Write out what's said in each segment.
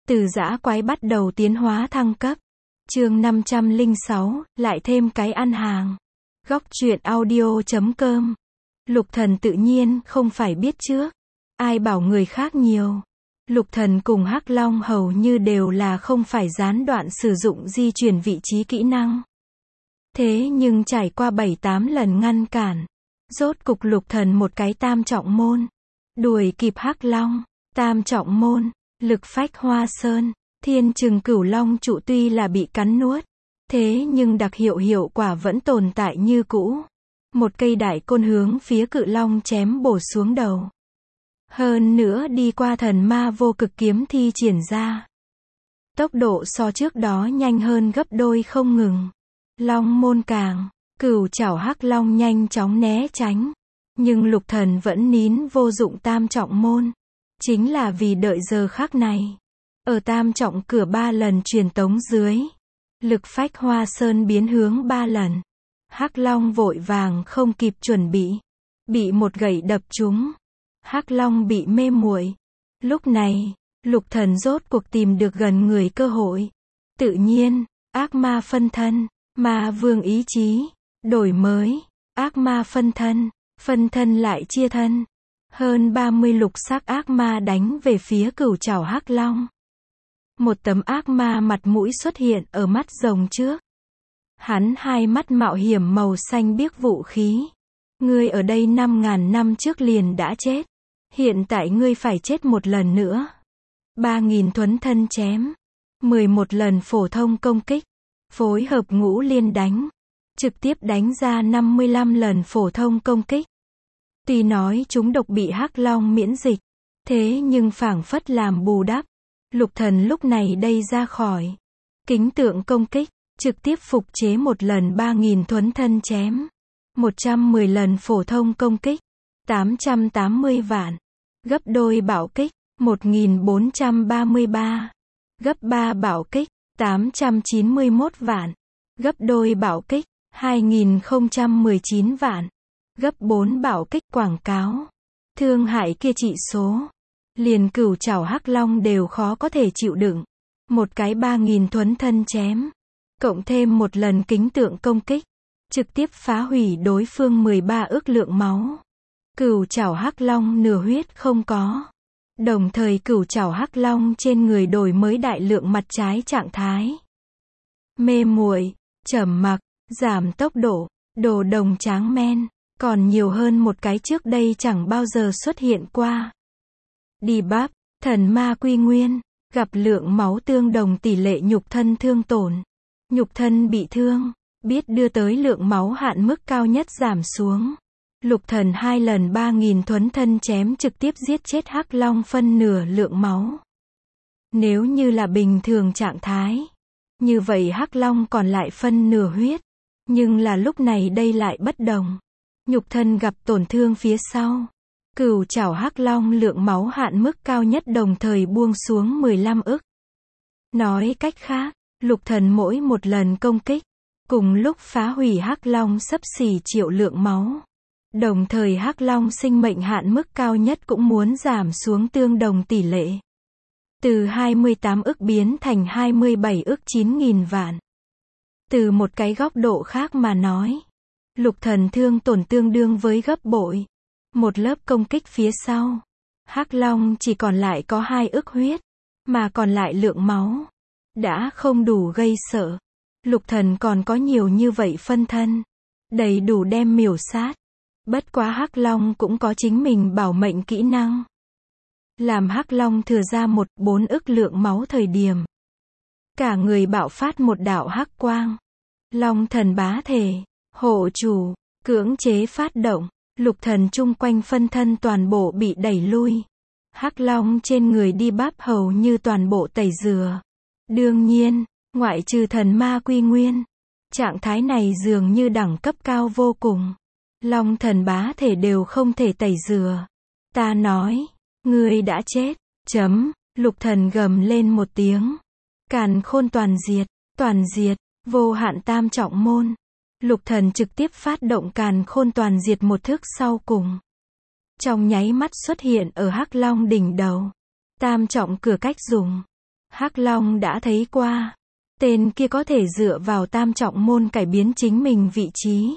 Từ dã quái bắt đầu tiến hóa thăng cấp. Chương 506, lại thêm cái ăn hàng. Góc truyện audio.com. Lục Thần tự nhiên không phải biết trước. Ai bảo người khác nhiều. Lục Thần cùng Hắc Long hầu như đều là không phải gián đoạn sử dụng di chuyển vị trí kỹ năng. Thế nhưng trải qua 7-8 lần ngăn cản, rốt cục Lục Thần một cái tam trọng môn, đuổi kịp Hắc Long. Tam trọng môn, lực phách hoa sơn, thiên trừng cửu long trụ tuy là bị cắn nuốt, thế nhưng đặc hiệu quả vẫn tồn tại như cũ. Một cây đại côn hướng phía cự long chém bổ xuống đầu. Hơn nữa đi qua thần ma vô cực kiếm thi triển ra. Tốc độ so trước đó nhanh hơn gấp đôi không ngừng. Long môn càng, cửu chảo Hắc Long nhanh chóng né tránh. Nhưng Lục Thần vẫn nín vô dụng tam trọng môn. Chính là vì đợi giờ khắc này. Ở tam trọng cửa 3 lần truyền tống dưới. Lực phách hoa sơn biến hướng 3 lần. Hắc Long vội vàng không kịp chuẩn bị một gậy đập trúng. Hắc Long bị mê muội. Lúc này, Lục Thần rốt cuộc tìm được gần người cơ hội. Tự nhiên, ác ma phân thân, ma vương ý chí, đổi mới, ác ma phân thân lại chia thân. Hơn 30 lục sắc ác ma đánh về phía cửu chảo Hắc Long. Một tấm ác ma mặt mũi xuất hiện ở mắt rồng trước. Hắn hai mắt mạo hiểm màu xanh biếc vũ khí. Ngươi ở đây 5.000 năm trước liền đã chết. Hiện tại ngươi phải chết một lần nữa. 3.000 thuấn thân chém. 11 lần phổ thông công kích. Phối hợp ngũ liên đánh. Trực tiếp đánh ra 55 lần phổ thông công kích. Tuy nói chúng độc bị Hắc Long miễn dịch. Thế nhưng phảng phất làm bù đắp. Lục Thần lúc này đây ra khỏi kính tượng công kích. Trực tiếp phục chế một lần 3.000 thuấn thân chém. 110 lần phổ thông công kích. 880 vạn. Gấp đôi bạo kích. 1433. Gấp 3 bạo kích. 891 vạn. Gấp đôi bạo kích. 2019 vạn. Gấp 4 bạo kích quảng cáo. Thương hại kia trị số. Liền cửu chảo Hắc Long đều khó có thể chịu đựng. Một cái 3.000 thuấn thân chém. Cộng thêm một lần kính tượng công kích. Trực tiếp phá hủy đối phương 13 ức lượng máu. Cửu chảo Hắc Long nửa huyết không có. Đồng thời cửu chảo Hắc Long trên người đổi mới đại lượng mặt trái trạng thái. Mê muội, trầm mặc, giảm tốc độ, đồ đồng tráng men. Còn nhiều hơn một cái trước đây chẳng bao giờ xuất hiện qua. Debuff, thần ma quy nguyên, gặp lượng máu tương đồng tỷ lệ nhục thân thương tổn. Nhục thân bị thương, biết đưa tới lượng máu hạn mức cao nhất giảm xuống. Lục Thần 2 lần 3.000 thuấn thân chém trực tiếp giết chết Hắc Long phân nửa lượng máu. Nếu như là bình thường trạng thái, như vậy Hắc Long còn lại phân nửa huyết. Nhưng là lúc này đây lại bất đồng. Nhục thân gặp tổn thương phía sau. Cửu chảo Hắc Long lượng máu hạn mức cao nhất đồng thời buông xuống 15 ức. Nói cách khác, Lục Thần mỗi một lần công kích, cùng lúc phá hủy Hắc Long xấp xỉ triệu lượng máu. Đồng thời Hắc Long sinh mệnh hạn mức cao nhất cũng muốn giảm xuống tương đồng tỷ lệ. Từ 28 ức biến thành 27 ức 9.000 vạn. Từ một cái góc độ khác mà nói, Lục Thần thương tổn tương đương với gấp bội. Một lớp công kích phía sau, Hắc Long chỉ còn lại có 2 ức huyết, mà còn lại lượng máu đã không đủ gây sợ. Lục Thần còn có nhiều như vậy phân thân, đầy đủ đem miểu sát. Bất quá Hắc Long cũng có chính mình bảo mệnh kỹ năng. Làm Hắc Long thừa ra 4 ức lượng máu thời điểm, cả người bạo phát một đạo hắc quang. Long thần bá thể, hộ chủ, cưỡng chế phát động. Lục Thần chung quanh phân thân toàn bộ bị đẩy lui. Hắc Long trên người debuff hầu như toàn bộ tẩy rửa. Đương nhiên, ngoại trừ thần ma quy nguyên. Trạng thái này dường như đẳng cấp cao vô cùng. Long thần bá thể đều không thể tẩy rửa. Ta nói, ngươi đã chết. Lục Thần gầm lên một tiếng. Càn khôn toàn diệt, vô hạn tam trọng môn. Lục Thần trực tiếp phát động càn khôn toàn diệt một thức sau cùng. Trong nháy mắt xuất hiện ở Hắc Long đỉnh đầu. Tam trọng cửa cách dùng. Hắc Long đã thấy qua. Tên kia có thể dựa vào tam trọng môn cải biến chính mình vị trí.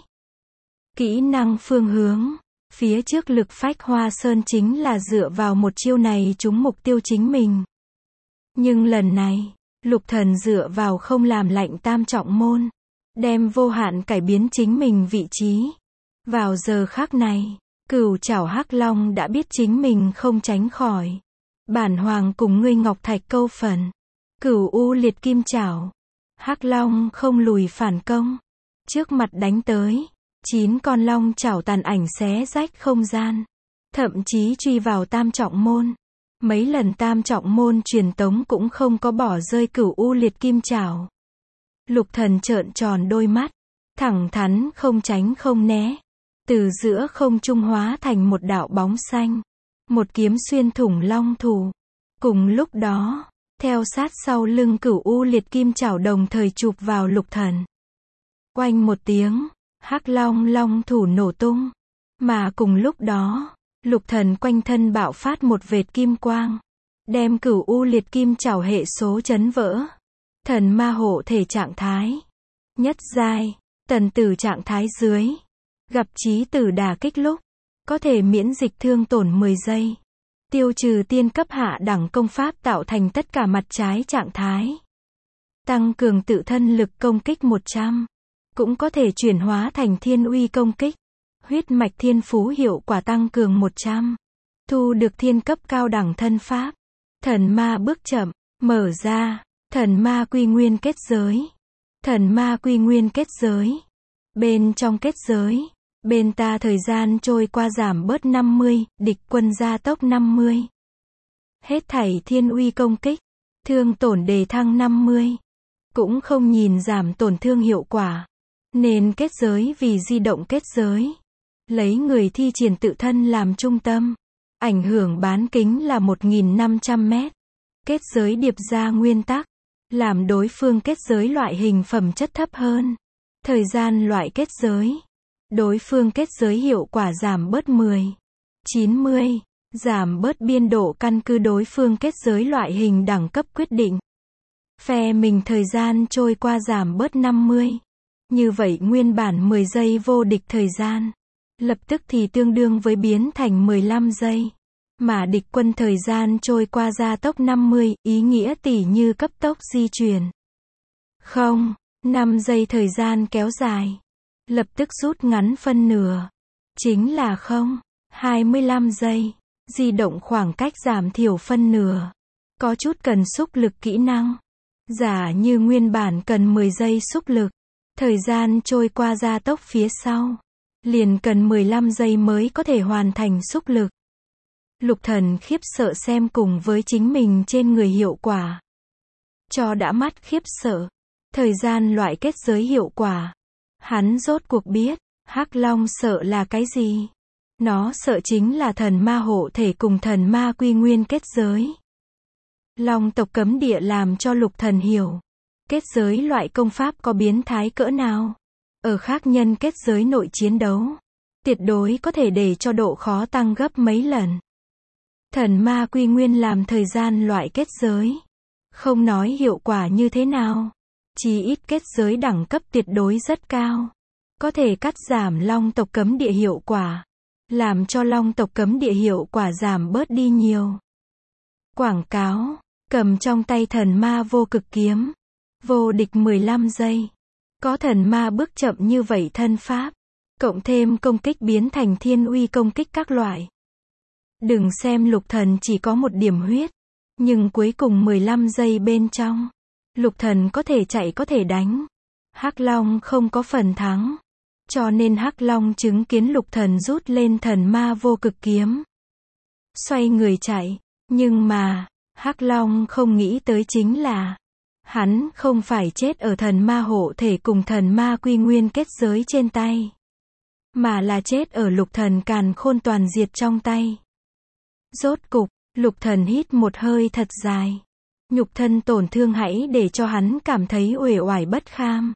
Kỹ năng phương hướng. Phía trước lực phách Hoa Sơn chính là dựa vào một chiêu này trúng mục tiêu chính mình. Nhưng lần này, Lục Thần dựa vào không làm lạnh tam trọng môn, đem vô hạn cải biến chính mình vị trí. Vào giờ khắc này, Cửu Trảo Hắc Long đã biết chính mình không tránh khỏi. Bản hoàng cùng ngươi ngọc thạch câu phần. Cửu U liệt kim trảo. Hắc Long không lùi phản công. Trước mặt đánh tới. 9 con long chảo tàn ảnh xé rách không gian. Thậm chí truy vào tam trọng môn. Mấy lần tam trọng môn truyền tống cũng không có bỏ rơi Cửu U liệt kim trảo. Lục Thần trợn tròn đôi mắt. Thẳng thắn không tránh không né. Từ giữa không trung hóa thành một đạo bóng xanh. Một kiếm xuyên thủng long thủ. Cùng lúc đó, theo sát sau lưng Cửu U liệt kim trảo đồng thời chụp vào Lục Thần. Oanh một tiếng, Hắc Long long thủ nổ tung. Mà cùng lúc đó, Lục Thần quanh thân bạo phát một vệt kim quang. Đem Cửu U liệt kim trảo hệ số chấn vỡ. Thần ma hộ thể trạng thái. Nhất giai, tần tử trạng thái dưới. Gặp chí tử đả kích lúc. Có thể miễn dịch thương tổn 10 giây. Tiêu trừ tiên cấp hạ đẳng công pháp tạo thành tất cả mặt trái trạng thái. Tăng cường tự thân lực công kích 100. Cũng có thể chuyển hóa thành thiên uy công kích. Huyết mạch thiên phú hiệu quả tăng cường 100. Thu được thiên cấp cao đẳng thân pháp. Thần ma bước chậm, mở ra. Thần ma quy nguyên kết giới. Thần ma quy nguyên kết giới. Bên trong kết giới. Bên ta thời gian trôi qua giảm bớt 50, địch quân gia tốc 50. Hết thảy thiên uy công kích. Thương tổn đề thăng 50. Cũng không nhìn giảm tổn thương hiệu quả. Nên kết giới vì di động kết giới. Lấy người thi triển tự thân làm trung tâm. Ảnh hưởng bán kính là 1.500 mét. Kết giới điệp ra nguyên tắc. Làm đối phương kết giới loại hình phẩm chất thấp hơn. Thời gian loại kết giới. Đối phương kết giới hiệu quả giảm bớt 10. 90. Giảm bớt biên độ căn cứ đối phương kết giới loại hình đẳng cấp quyết định. Phe mình thời gian trôi qua giảm bớt 50. Như vậy nguyên bản 10 giây vô địch thời gian. Lập tức thì tương đương với biến thành 15 giây. Mà địch quân thời gian trôi qua gia tốc 50, ý nghĩa tỉ như cấp tốc di chuyển. 5 giây thời gian kéo dài. Lập tức rút ngắn phân nửa. Chính là 25 giây. Di động khoảng cách giảm thiểu phân nửa. Có chút cần xúc lực kỹ năng. Giả như nguyên bản cần 10 giây xúc lực. Thời gian trôi qua gia tốc phía sau. Liền cần 15 giây mới có thể hoàn thành xúc lực. Lục Thần khiếp sợ xem cùng với chính mình trên người hiệu quả. Cho đã mắt khiếp sợ. Thời gian loại kết giới hiệu quả. Hắn rốt cuộc biết, Hắc Long sợ là cái gì? Nó sợ chính là thần ma hộ thể cùng thần ma quy nguyên kết giới. Long tộc cấm địa làm cho Lục Thần hiểu. Kết giới loại công pháp có biến thái cỡ nào? Ở khác nhân kết giới nội chiến đấu. Tuyệt đối có thể để cho độ khó tăng gấp mấy lần. Thần ma quy nguyên làm thời gian loại kết giới. Không nói hiệu quả như thế nào. Chí ít kết giới đẳng cấp tuyệt đối rất cao. Có thể cắt giảm long tộc cấm địa hiệu quả. Làm cho long tộc cấm địa hiệu quả giảm bớt đi nhiều. Quảng cáo. Cầm trong tay thần ma vô cực kiếm. Vô địch 15 giây. Có thần ma bước chậm như vậy thân pháp. Cộng thêm công kích biến thành thiên uy công kích các loại. Đừng xem Lục Thần chỉ có một điểm huyết. Nhưng cuối cùng 15 giây bên trong. Lục Thần có thể chạy có thể đánh. Hắc Long không có phần thắng. Cho nên Hắc Long chứng kiến Lục Thần rút lên thần ma vô cực kiếm. Xoay người chạy. Nhưng mà, Hắc Long không nghĩ tới chính là hắn không phải chết ở thần ma hộ thể cùng thần ma quy nguyên kết giới trên tay. Mà là chết ở Lục Thần càn khôn toàn diệt trong tay. Rốt cục, Lục Thần hít một hơi thật dài. Nhục thân tổn thương hãy để cho hắn cảm thấy uể oải bất kham.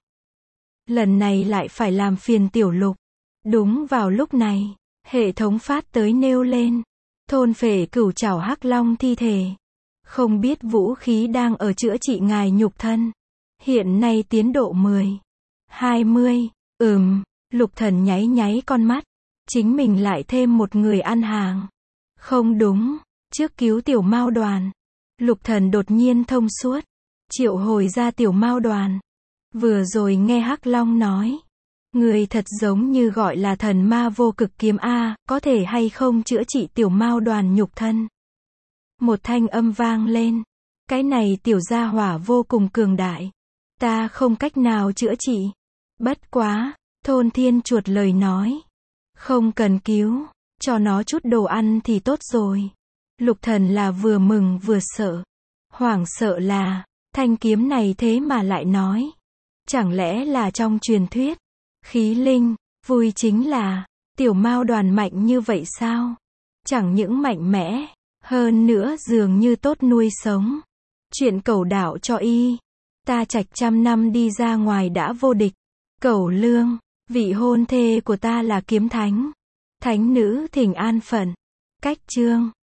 Lần này lại phải làm phiền Tiểu Lục. Đúng vào lúc này, hệ thống phát tới nêu lên. Thôn phệ Cửu Trảo Hắc Long thi thể. Không biết vũ khí đang ở chữa trị ngài nhục thân. Hiện nay tiến độ 10. 20. Lục Thần nháy nháy con mắt. Chính mình lại thêm một người ăn hàng. Không đúng, trước cứu Tiểu Mao Đoàn. Lục Thần đột nhiên thông suốt. Triệu hồi ra Tiểu Mao Đoàn. Vừa rồi nghe Hắc Long nói. Người thật giống như gọi là thần ma vô cực kiếm A, có thể hay không chữa trị Tiểu Mao Đoàn nhục thân. Một thanh âm vang lên. Cái này tiểu gia hỏa vô cùng cường đại. Ta không cách nào chữa trị. Bất quá, Thôn Thiên Chuột lời nói. Không cần cứu, cho nó chút đồ ăn thì tốt rồi. Lục Thần là vừa mừng vừa sợ. Hoảng sợ là, thanh kiếm này thế mà lại nói. Chẳng lẽ là trong truyền thuyết, khí linh, vui chính là, Tiểu Mao Đoàn mạnh như vậy sao? Chẳng những mạnh mẽ, hơn nữa dường như tốt nuôi sống. Chuyện cẩu đạo cho y. Ta Trạch 100 năm đi ra ngoài đã vô địch. Cẩu Lương, vị hôn thê của ta là kiếm thánh. Thánh nữ thỉnh an phận. Cách chương